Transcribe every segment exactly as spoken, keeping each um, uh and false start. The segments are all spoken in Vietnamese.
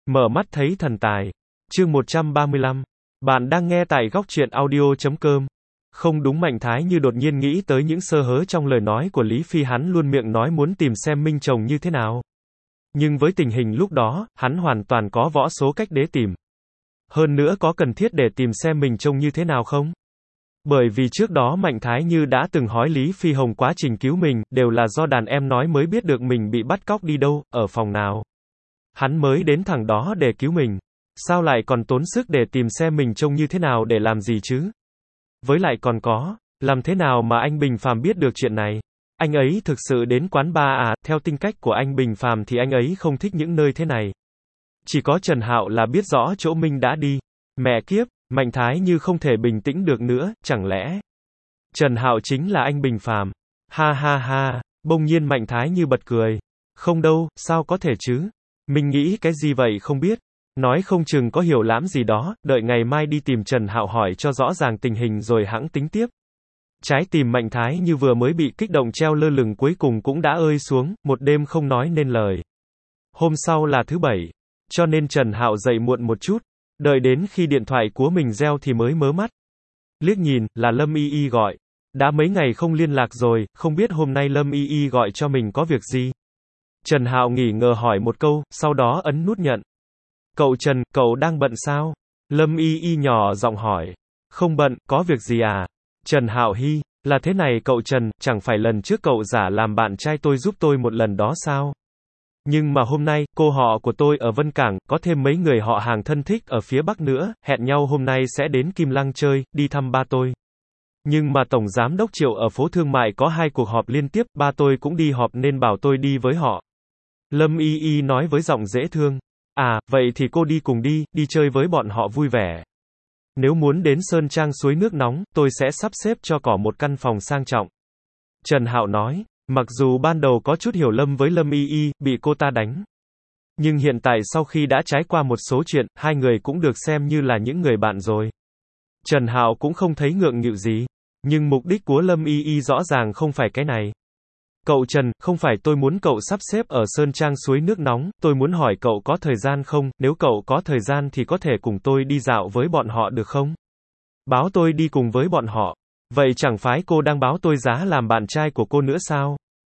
Mở mắt thấy thần tài. Chương một trăm ba mươi lăm. Bạn đang nghe tại góc truyện audio chấm com. Không đúng, Mạnh Thái Như đột nhiên nghĩ tới những sơ hở trong lời nói của Lý Phi, hắn luôn miệng nói muốn tìm xem Minh chồng như thế nào. Nhưng với tình hình lúc đó, hắn hoàn toàn có võ số cách để tìm. Hơn nữa có cần thiết để tìm xem mình trông như thế nào không? Bởi vì trước đó Mạnh Thái Như đã từng hỏi Lý Phi Hồng quá trình cứu mình, đều là do đàn em nói mới biết được mình bị bắt cóc đi đâu, ở phòng nào. Hắn mới đến thẳng đó để cứu mình. Sao lại còn tốn sức để tìm xem mình trông như thế nào để làm gì chứ? Với lại còn có, làm thế nào mà anh Bình Phàm biết được chuyện này? Anh ấy thực sự đến quán bar à? Theo tính cách của anh Bình Phàm thì anh ấy không thích những nơi thế này. Chỉ có Trần Hạo là biết rõ chỗ Minh đã đi. Mẹ kiếp, Mạnh Thái Như không thể bình tĩnh được nữa, chẳng lẽ Trần Hạo chính là anh Bình Phàm? Ha ha ha, bỗng nhiên Mạnh Thái Như bật cười. Không đâu, sao có thể chứ? Mình nghĩ cái gì vậy không biết. Nói không chừng có hiểu lắm gì đó, đợi ngày mai đi tìm Trần Hạo hỏi cho rõ ràng tình hình rồi hẵng tính tiếp. Trái tim Mạnh Thái Như vừa mới bị kích động treo lơ lửng cuối cùng cũng đã ơi xuống, một đêm không nói nên lời. Hôm sau là thứ bảy, cho nên Trần Hạo dậy muộn một chút, đợi đến khi điện thoại của mình reo thì mới mớ mắt. Liếc nhìn, là Lâm Y Y gọi. Đã mấy ngày không liên lạc rồi, không biết hôm nay Lâm Y Y gọi cho mình có việc gì. Trần Hạo nghỉ ngờ hỏi một câu, sau đó ấn nút nhận. Cậu Trần, cậu đang bận sao? Lâm Y Y nhỏ giọng hỏi. Không bận, có việc gì à? Trần Hạo hi, là thế này cậu Trần, chẳng phải lần trước cậu giả làm bạn trai tôi giúp tôi một lần đó sao? Nhưng mà hôm nay, cô họ của tôi ở Vân Cảng, có thêm mấy người họ hàng thân thích ở phía Bắc nữa, hẹn nhau hôm nay sẽ đến Kim Lăng chơi, đi thăm ba tôi. Nhưng mà Tổng Giám Đốc Triệu ở phố Thương Mại có hai cuộc họp liên tiếp, ba tôi cũng đi họp nên bảo tôi đi với họ. Lâm Y Y nói với giọng dễ thương. À, vậy thì cô đi cùng đi, đi chơi với bọn họ vui vẻ. Nếu muốn đến Sơn Trang suối nước nóng, tôi sẽ sắp xếp cho cỏ một căn phòng sang trọng. Trần Hạo nói, mặc dù ban đầu có chút hiểu lầm với Lâm Y Y, bị cô ta đánh. Nhưng hiện tại sau khi đã trải qua một số chuyện, hai người cũng được xem như là những người bạn rồi. Trần Hạo cũng không thấy ngượng nghịu gì. Nhưng mục đích của Lâm Y Y rõ ràng không phải cái này. Cậu Trần, không phải tôi muốn cậu sắp xếp ở Sơn Trang suối nước nóng, tôi muốn hỏi cậu có thời gian không, nếu cậu có thời gian thì có thể cùng tôi đi dạo với bọn họ được không? Báo tôi đi cùng với bọn họ. Vậy chẳng phải cô đang báo tôi giá làm bạn trai của cô nữa sao?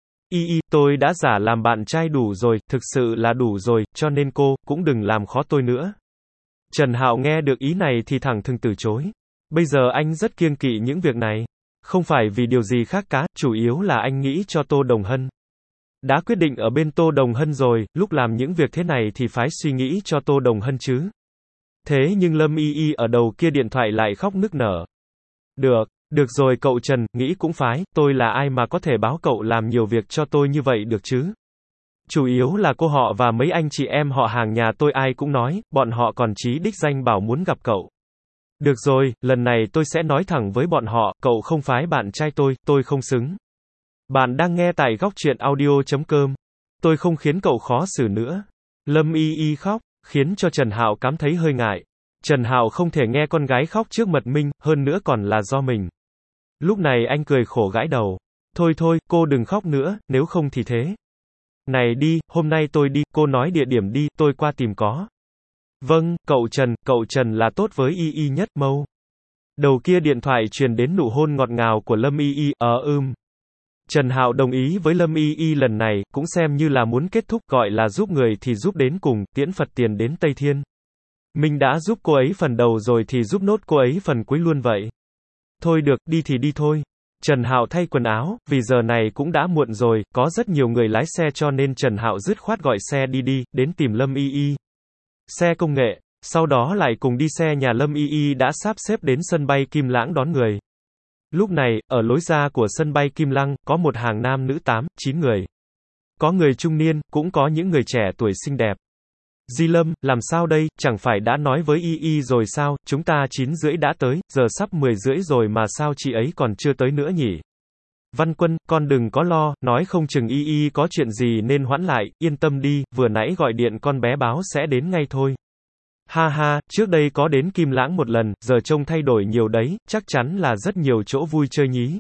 Y Y, tôi đã giả làm bạn trai đủ rồi, thực sự là đủ rồi, cho nên cô, cũng đừng làm khó tôi nữa. Trần Hạo nghe được ý này thì thẳng thừng từ chối. Bây giờ anh rất kiêng kỵ những việc này. Không phải vì điều gì khác cả, chủ yếu là anh nghĩ cho Tô Đồng Hân. Đã quyết định ở bên Tô Đồng Hân rồi, lúc làm những việc thế này thì phải suy nghĩ cho Tô Đồng Hân chứ. Thế nhưng Lâm Y Y ở đầu kia điện thoại lại khóc nức nở. Được, được rồi cậu Trần, nghĩ cũng phải, tôi là ai mà có thể báo cậu làm nhiều việc cho tôi như vậy được chứ. Chủ yếu là cô họ và mấy anh chị em họ hàng nhà tôi ai cũng nói, bọn họ còn chí đích danh bảo muốn gặp cậu. Được rồi, lần này tôi sẽ nói thẳng với bọn họ, cậu không phải bạn trai tôi, tôi không xứng. Bạn đang nghe tại góc truyện audio chấm com. Tôi không khiến cậu khó xử nữa. Lâm Y Y khóc, khiến cho Trần Hạo cảm thấy hơi ngại. Trần Hạo không thể nghe con gái khóc trước mặt Minh, hơn nữa còn là do mình. Lúc này anh cười khổ gãi đầu. Thôi thôi, cô đừng khóc nữa, nếu không thì thế. Này đi, hôm nay tôi đi, cô nói địa điểm đi, tôi qua tìm có. Vâng, cậu Trần, cậu Trần là tốt với Y Y nhất mâu. Đầu kia điện thoại truyền đến nụ hôn ngọt ngào của Lâm Y Y, ờ ưm. Trần Hạo đồng ý với Lâm Y Y lần này, cũng xem như là muốn kết thúc, gọi là giúp người thì giúp đến cùng, tiễn Phật tiền đến Tây Thiên. Mình đã giúp cô ấy phần đầu rồi thì giúp nốt cô ấy phần cuối luôn vậy. Thôi được, đi thì đi thôi. Trần Hạo thay quần áo, vì giờ này cũng đã muộn rồi, có rất nhiều người lái xe cho nên Trần Hạo dứt khoát gọi xe đi đi, đến tìm Lâm Y Y. Xe công nghệ, sau đó lại cùng đi xe nhà Lâm Y Y đã sắp xếp đến sân bay Kim Lãng đón người. Lúc này, ở lối ra của sân bay Kim Lăng, có một hàng nam nữ tám, chín người. Có người trung niên, cũng có những người trẻ tuổi xinh đẹp. Di Lâm, làm sao đây, chẳng phải đã nói với Y Y rồi sao, chúng ta chín rưỡi đã tới, giờ sắp mười rưỡi rồi mà sao chị ấy còn chưa tới nữa nhỉ? Văn Quân, con đừng có lo, nói không chừng Y Y có chuyện gì nên hoãn lại, yên tâm đi, vừa nãy gọi điện con bé báo sẽ đến ngay thôi. Ha ha, trước đây có đến Kim Lãng một lần, giờ trông thay đổi nhiều đấy, chắc chắn là rất nhiều chỗ vui chơi nhí.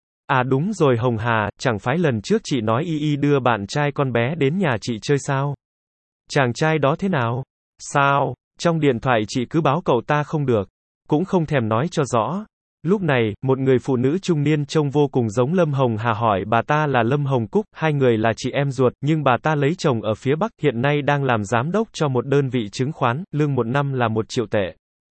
À đúng rồi Hồng Hà, chẳng phải lần trước chị nói Y Y đưa bạn trai con bé đến nhà chị chơi sao? Chàng trai đó thế nào? Sao? Trong điện thoại chị cứ báo cậu ta không được. Cũng không thèm nói cho rõ. Lúc này, một người phụ nữ trung niên trông vô cùng giống Lâm Hồng Hà hỏi bà ta là Lâm Hồng Cúc, hai người là chị em ruột, nhưng bà ta lấy chồng ở phía Bắc, hiện nay đang làm giám đốc cho một đơn vị chứng khoán, lương một năm là một triệu tệ.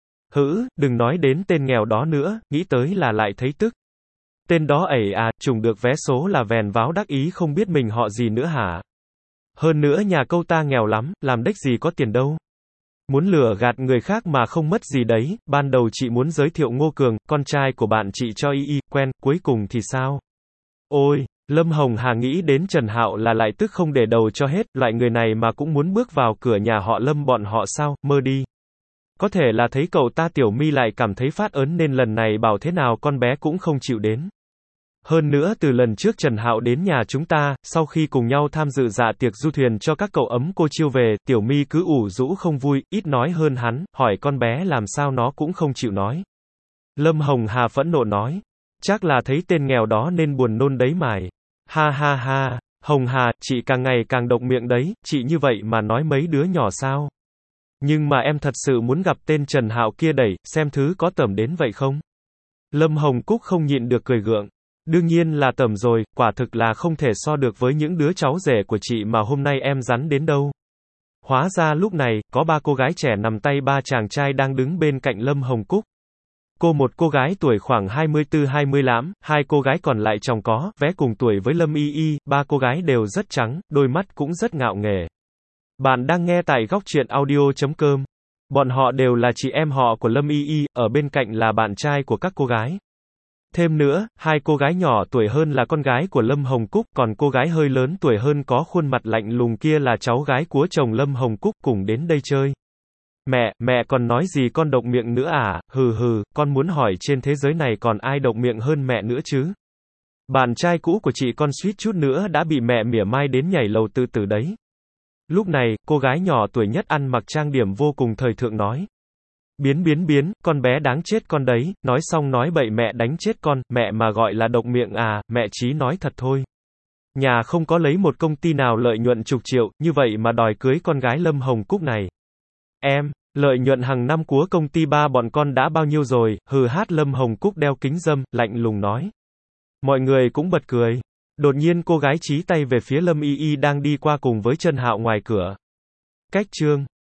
Hữ, đừng nói đến tên nghèo đó nữa, nghĩ tới là lại thấy tức. Tên đó ẩy à, trùng được vé số là vèn váo đắc ý không biết mình họ gì nữa hả? Hơn nữa nhà câu ta nghèo lắm, làm đếch gì có tiền đâu. Muốn lừa gạt người khác mà không mất gì đấy, ban đầu chị muốn giới thiệu Ngô Cường, con trai của bạn chị cho y y, quen, cuối cùng thì sao? Ôi, Lâm Hồng Hà nghĩ đến Trần Hạo là lại tức không để đầu cho hết, loại người này mà cũng muốn bước vào cửa nhà họ Lâm bọn họ sao, mơ đi. Có thể là thấy cậu ta Tiểu My lại cảm thấy phát ớn nên lần này bảo thế nào con bé cũng không chịu đến. Hơn nữa từ lần trước Trần Hạo đến nhà chúng ta, sau khi cùng nhau tham dự dạ tiệc du thuyền cho các cậu ấm cô chiêu về, Tiểu My cứ ủ rũ không vui, ít nói hơn hắn, hỏi con bé làm sao nó cũng không chịu nói. Lâm Hồng Hà phẫn nộ nói, chắc là thấy tên nghèo đó nên buồn nôn đấy mải. Ha ha ha, Hồng Hà, chị càng ngày càng độc miệng đấy, chị như vậy mà nói mấy đứa nhỏ sao? Nhưng mà em thật sự muốn gặp tên Trần Hạo kia đẩy, xem thứ có tởm đến vậy không? Lâm Hồng Cúc không nhịn được cười gượng. Đương nhiên là tởm rồi, quả thực là không thể so được với những đứa cháu rể của chị mà hôm nay em rắn đến đâu. Hóa ra lúc này, có ba cô gái trẻ nằm tay ba chàng trai đang đứng bên cạnh Lâm Hồng Cúc. Cô một cô gái tuổi khoảng hai mươi tư hai mươi lăm, hai cô gái còn lại chồng có, vé cùng tuổi với Lâm Y Y, ba cô gái đều rất trắng, đôi mắt cũng rất ngạo nghễ. Bạn đang nghe tại góc truyện audio chấm com. Bọn họ đều là chị em họ của Lâm Y Y, ở bên cạnh là bạn trai của các cô gái. Thêm nữa, hai cô gái nhỏ tuổi hơn là con gái của Lâm Hồng Cúc, còn cô gái hơi lớn tuổi hơn có khuôn mặt lạnh lùng kia là cháu gái của chồng Lâm Hồng Cúc cùng đến đây chơi. Mẹ, mẹ còn nói gì con độc miệng nữa à, hừ hừ, con muốn hỏi trên thế giới này còn ai độc miệng hơn mẹ nữa chứ? Bạn trai cũ của chị con suýt chút nữa đã bị mẹ mỉa mai đến nhảy lầu tự tử đấy. Lúc này, cô gái nhỏ tuổi nhất ăn mặc trang điểm vô cùng thời thượng nói. Biến biến biến, con bé đáng chết con đấy, nói xong nói bậy mẹ đánh chết con, mẹ mà gọi là độc miệng à, mẹ chí nói thật thôi. Nhà không có lấy một công ty nào lợi nhuận chục triệu, như vậy mà đòi cưới con gái Lâm Hồng Cúc này. Em, lợi nhuận hàng năm của công ty ba bọn con đã bao nhiêu rồi, hừ hát Lâm Hồng Cúc đeo kính râm, lạnh lùng nói. Mọi người cũng bật cười. Đột nhiên cô gái chí tay về phía Lâm Y Y đang đi qua cùng với Trần Hạo ngoài cửa. Cách chương